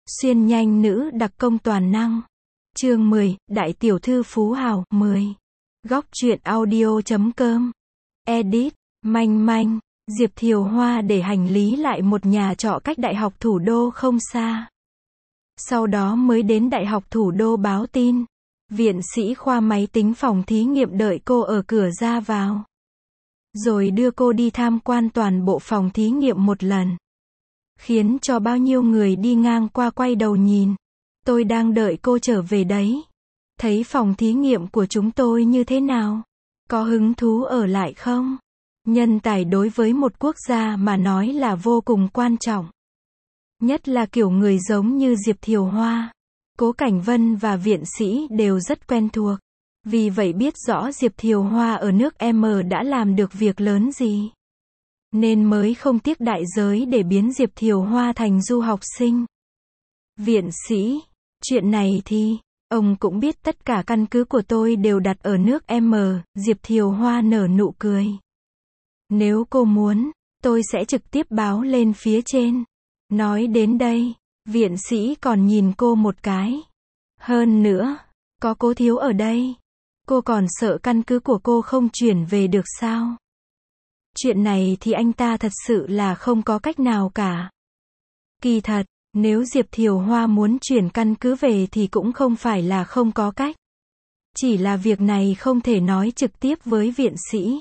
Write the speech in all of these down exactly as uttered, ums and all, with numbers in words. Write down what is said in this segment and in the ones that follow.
Xuyên nhanh nữ đặc công toàn năng. Chương mười, Đại tiểu thư Phú Hào, mười. Góc truyện audio chấm com. Edit, manh manh, Diệp Thiều Hoa để hành lý lại một nhà trọ cách Đại học Thủ đô không xa. Sau đó mới đến Đại học Thủ đô báo tin. Viện sĩ khoa máy tính phòng thí nghiệm đợi cô ở cửa ra vào. Rồi đưa cô đi tham quan toàn bộ phòng thí nghiệm một lần. Khiến cho bao nhiêu người đi ngang qua quay đầu nhìn. Tôi đang đợi cô trở về đấy. Thấy phòng thí nghiệm của chúng tôi như thế nào? Có hứng thú ở lại không? Nhân tài đối với một quốc gia mà nói là vô cùng quan trọng. Nhất là kiểu người giống như Diệp Thiều Hoa. Cố Cảnh Vân và viện sĩ đều rất quen thuộc. Vì vậy biết rõ Diệp Thiều Hoa ở nước M đã làm được việc lớn gì. Nên mới không tiếc đại giới để biến Diệp Thiều Hoa thành du học sinh. Viện sĩ, chuyện này thì, ông cũng biết tất cả căn cứ của tôi đều đặt ở nước M, Diệp Thiều Hoa nở nụ cười. Nếu cô muốn, tôi sẽ trực tiếp báo lên phía trên. Nói đến đây, viện sĩ còn nhìn cô một cái. Hơn nữa, có Cố thiếu ở đây. Cô còn sợ căn cứ của cô không chuyển về được sao? Chuyện này thì anh ta thật sự là không có cách nào cả. Kỳ thật, nếu Diệp Thiều Hoa muốn chuyển căn cứ về thì cũng không phải là không có cách. Chỉ là việc này không thể nói trực tiếp với viện sĩ.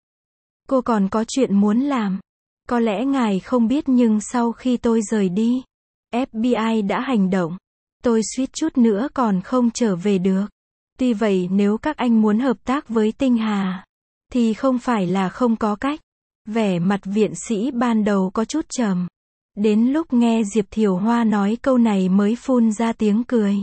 Cô còn có chuyện muốn làm. Có lẽ ngài không biết nhưng sau khi tôi rời đi, ép bê i đã hành động. Tôi suýt chút nữa còn không trở về được. Tuy vậy nếu các anh muốn hợp tác với Tinh Hà, thì không phải là không có cách. Vẻ mặt viện sĩ ban đầu có chút trầm. Đến lúc nghe Diệp Thiều Hoa nói câu này mới phun ra tiếng cười.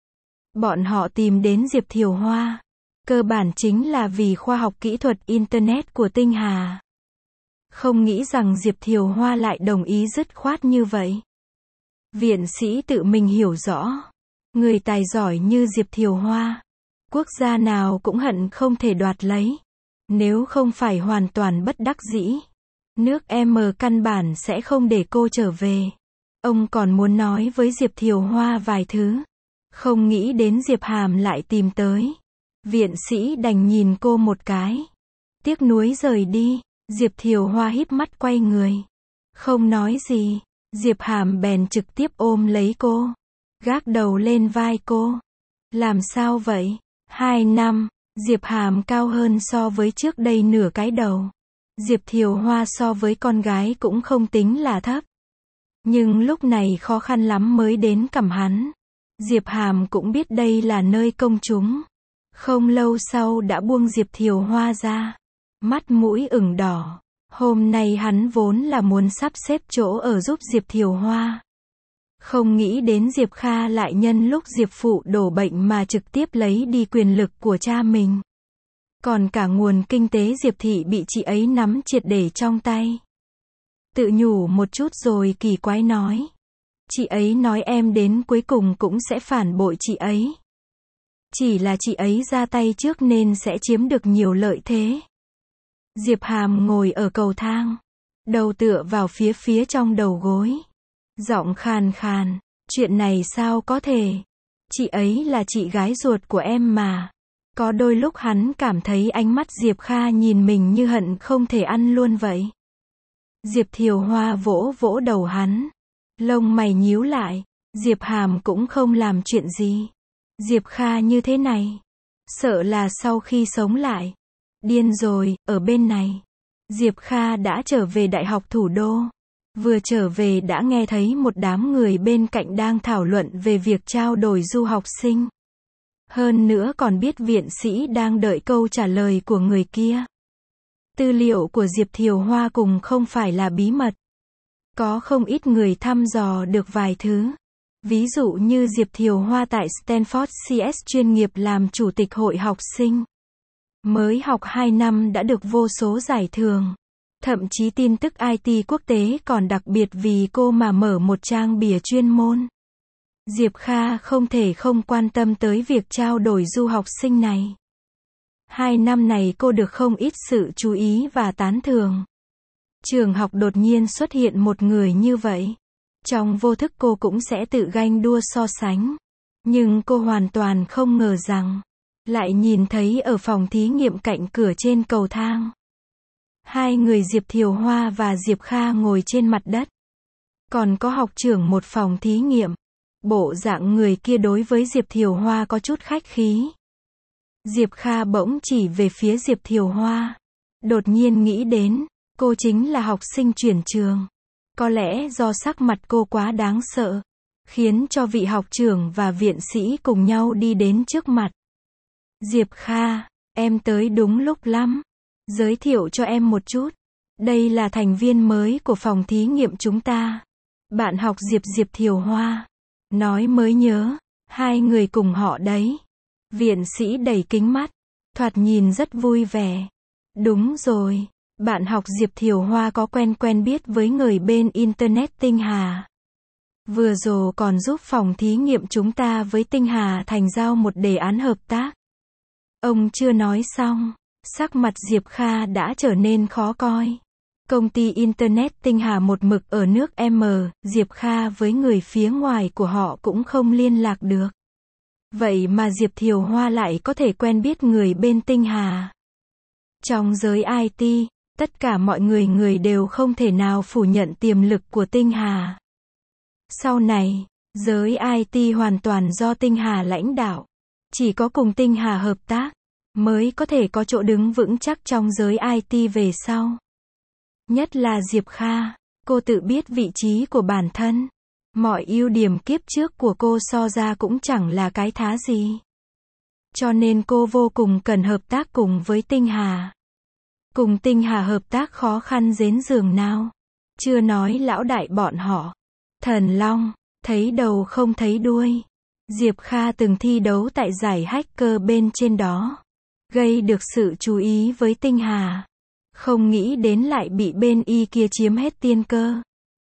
Bọn họ tìm đến Diệp Thiều Hoa. Cơ bản chính là vì khoa học kỹ thuật Internet của Tinh Hà. Không nghĩ rằng Diệp Thiều Hoa lại đồng ý dứt khoát như vậy. Viện sĩ tự mình hiểu rõ. Người tài giỏi như Diệp Thiều Hoa. Quốc gia nào cũng hận không thể đoạt lấy. Nếu không phải hoàn toàn bất đắc dĩ. Nước M căn bản sẽ không để cô trở về. Ông còn muốn nói với Diệp Thiều Hoa vài thứ. Không nghĩ đến Diệp Hàm lại tìm tới. Viện sĩ đành nhìn cô một cái. Tiếc nuối rời đi. Diệp Thiều Hoa híp mắt quay người. Không nói gì. Diệp Hàm bèn trực tiếp ôm lấy cô. Gác đầu lên vai cô. Làm sao vậy? Hai năm. Diệp Hàm cao hơn so với trước đây nửa cái đầu. Diệp Thiều Hoa so với con gái cũng không tính là thấp. Nhưng lúc này khó khăn lắm mới đến cằm hắn. Diệp Hàm cũng biết đây là nơi công chúng. Không lâu sau đã buông Diệp Thiều Hoa ra. Mắt mũi ửng đỏ. Hôm nay hắn vốn là muốn sắp xếp chỗ ở giúp Diệp Thiều Hoa. Không nghĩ đến Diệp Kha lại nhân lúc Diệp Phụ đổ bệnh mà trực tiếp lấy đi quyền lực của cha mình. Còn cả nguồn kinh tế Diệp Thị bị chị ấy nắm triệt để trong tay. Tự nhủ một chút rồi kỳ quái nói. Chị ấy nói em đến cuối cùng cũng sẽ phản bội chị ấy. Chỉ là chị ấy ra tay trước nên sẽ chiếm được nhiều lợi thế. Diệp Hàm ngồi ở cầu thang. Đầu tựa vào phía phía trong đầu gối. Giọng khàn khàn. Chuyện này sao có thể? Chị ấy là chị gái ruột của em mà. Có đôi lúc hắn cảm thấy ánh mắt Diệp Kha nhìn mình như hận không thể ăn luôn vậy. Diệp Thiều Hoa vỗ vỗ đầu hắn. Lông mày nhíu lại. Diệp Hàm cũng không làm chuyện gì. Diệp Kha như thế này. Sợ là sau khi sống lại. Điên rồi, ở bên này. Diệp Kha đã trở về Đại học Thủ đô. Vừa trở về đã nghe thấy một đám người bên cạnh đang thảo luận về việc trao đổi du học sinh. Hơn nữa còn biết viện sĩ đang đợi câu trả lời của người kia. Tư liệu của Diệp Thiều Hoa cùng không phải là bí mật. Có không ít người thăm dò được vài thứ. Ví dụ như Diệp Thiều Hoa tại Stanford xê ét chuyên nghiệp làm chủ tịch hội học sinh. Mới học hai năm đã được vô số giải thưởng. Thậm chí tin tức i tê quốc tế còn đặc biệt vì cô mà mở một trang bìa chuyên môn. Diệp Kha không thể không quan tâm tới việc trao đổi du học sinh này. Hai năm này cô được không ít sự chú ý và tán thưởng. Trường học đột nhiên xuất hiện một người như vậy. Trong vô thức cô cũng sẽ tự ganh đua so sánh. Nhưng cô hoàn toàn không ngờ rằng, lại nhìn thấy ở phòng thí nghiệm cạnh cửa trên cầu thang. Hai người Diệp Thiều Hoa và Diệp Kha ngồi trên mặt đất. Còn có học trưởng một phòng thí nghiệm. Bộ dạng người kia đối với Diệp Thiều Hoa có chút khách khí. Diệp Kha bỗng chỉ về phía Diệp Thiều Hoa. Đột nhiên nghĩ đến, cô chính là học sinh chuyển trường. Có lẽ do sắc mặt cô quá đáng sợ, khiến cho vị học trưởng và viện sĩ cùng nhau đi đến trước mặt. Diệp Kha, em tới đúng lúc lắm. Giới thiệu cho em một chút. Đây là thành viên mới của phòng thí nghiệm chúng ta. Bạn học Diệp Diệp Thiều Hoa. Nói mới nhớ, hai người cùng họ đấy. Viện sĩ đẩy kính mắt, thoạt nhìn rất vui vẻ. Đúng rồi, bạn học Diệp Thiều Hoa có quen quen biết với người bên Internet Tinh Hà. Vừa rồi còn giúp phòng thí nghiệm chúng ta với Tinh Hà thành giao một đề án hợp tác. Ông chưa nói xong, sắc mặt Diệp Kha đã trở nên khó coi. Công ty Internet Tinh Hà một mực ở nước M, Diệp Kha với người phía ngoài của họ cũng không liên lạc được. Vậy mà Diệp Thiều Hoa lại có thể quen biết người bên Tinh Hà. Trong giới i tê, tất cả mọi người người đều không thể nào phủ nhận tiềm lực của Tinh Hà. Sau này, giới i tê hoàn toàn do Tinh Hà lãnh đạo. Chỉ có cùng Tinh Hà hợp tác, mới có thể có chỗ đứng vững chắc trong giới i tê về sau. Nhất là Diệp Kha, cô tự biết vị trí của bản thân. Mọi ưu điểm kiếp trước của cô so ra cũng chẳng là cái thá gì. Cho nên cô vô cùng cần hợp tác cùng với Tinh Hà. Cùng Tinh Hà hợp tác khó khăn đến giường nào. Chưa nói lão đại bọn họ. Thần Long, thấy đầu không thấy đuôi. Diệp Kha từng thi đấu tại giải hacker bên trên đó. Gây được sự chú ý với Tinh Hà. Không nghĩ đến lại bị bên y kia chiếm hết tiên cơ.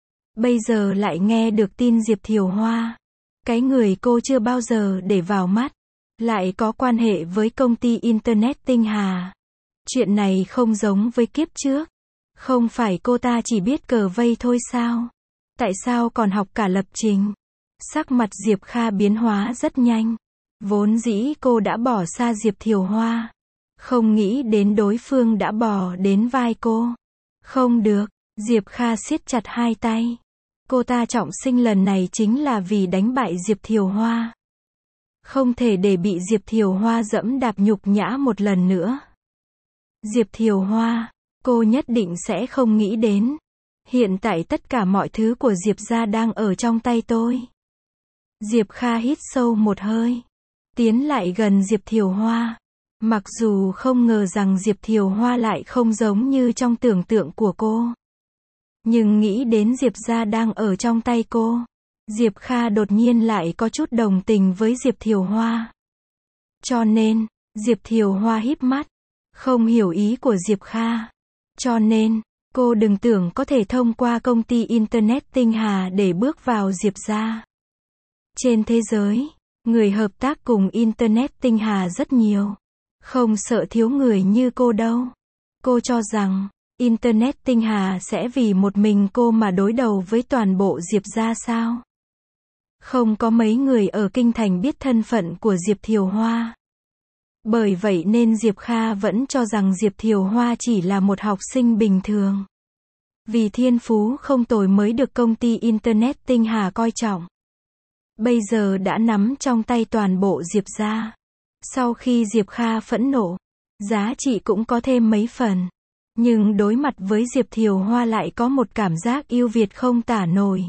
Bây giờ lại nghe được tin Diệp Thiều Hoa. Cái người cô chưa bao giờ để vào mắt. Lại có quan hệ với công ty Internet Tinh Hà. Chuyện này không giống với kiếp trước. Không phải cô ta chỉ biết cờ vây thôi sao? Tại sao còn học cả lập trình? Sắc mặt Diệp Kha biến hóa rất nhanh. Vốn dĩ cô đã bỏ xa Diệp Thiều Hoa. Không nghĩ đến đối phương đã bò đến vai cô. Không được, Diệp Kha siết chặt hai tay. Cô ta trọng sinh lần này chính là vì đánh bại Diệp Thiều Hoa. Không thể để bị Diệp Thiều Hoa dẫm đạp nhục nhã một lần nữa. Diệp Thiều Hoa, cô nhất định sẽ không nghĩ đến. Hiện tại tất cả mọi thứ của Diệp gia đang ở trong tay tôi. Diệp Kha hít sâu một hơi. Tiến lại gần Diệp Thiều Hoa. Mặc dù không ngờ rằng Diệp Thiều Hoa lại không giống như trong tưởng tượng của cô. Nhưng nghĩ đến Diệp gia đang ở trong tay cô. Diệp Kha đột nhiên lại có chút đồng tình với Diệp Thiều Hoa. Cho nên, Diệp Thiều Hoa híp mắt. Không hiểu ý của Diệp Kha. Cho nên, cô đừng tưởng có thể thông qua công ty Internet Tinh Hà để bước vào Diệp gia. Trên thế giới, người hợp tác cùng Internet Tinh Hà rất nhiều. Không sợ thiếu người như cô đâu. Cô cho rằng, Internet Tinh Hà sẽ vì một mình cô mà đối đầu với toàn bộ Diệp gia sao? Không có mấy người ở Kinh Thành biết thân phận của Diệp Thiều Hoa. Bởi vậy nên Diệp Kha vẫn cho rằng Diệp Thiều Hoa chỉ là một học sinh bình thường. Vì thiên phú không tồi mới được công ty Internet Tinh Hà coi trọng. Bây giờ đã nắm trong tay toàn bộ Diệp gia. Sau khi Diệp Kha phẫn nộ, giá trị cũng có thêm mấy phần. Nhưng đối mặt với Diệp Thiều Hoa lại có một cảm giác yêu Việt không tả nổi.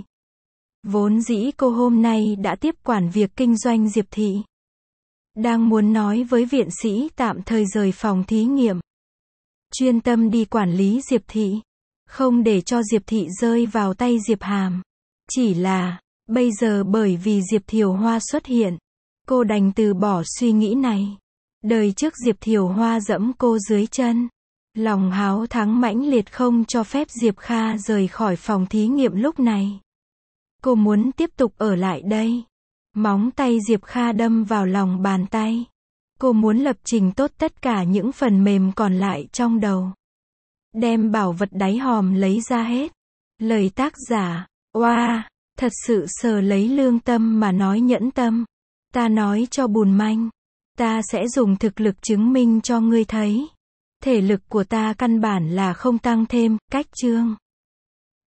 Vốn dĩ cô hôm nay đã tiếp quản việc kinh doanh Diệp Thị. Đang muốn nói với viện sĩ tạm thời rời phòng thí nghiệm. Chuyên tâm đi quản lý Diệp Thị. Không để cho Diệp Thị rơi vào tay Diệp Hàm. Chỉ là, bây giờ bởi vì Diệp Thiều Hoa xuất hiện. Cô đành từ bỏ suy nghĩ này. Đời trước Diệp Thiều Hoa dẫm cô dưới chân. Lòng háo thắng mãnh liệt không cho phép Diệp Kha rời khỏi phòng thí nghiệm lúc này. Cô muốn tiếp tục ở lại đây. Móng tay Diệp Kha đâm vào lòng bàn tay. Cô muốn lập trình tốt tất cả những phần mềm còn lại trong đầu. Đem bảo vật đáy hòm lấy ra hết. Lời tác giả, oa, wow, Thật sự sờ lấy lương tâm mà nói nhẫn tâm. Ta nói cho Bùn Manh. Ta sẽ dùng thực lực chứng minh cho ngươi thấy. Thể lực của ta căn bản là không tăng thêm, cách chương.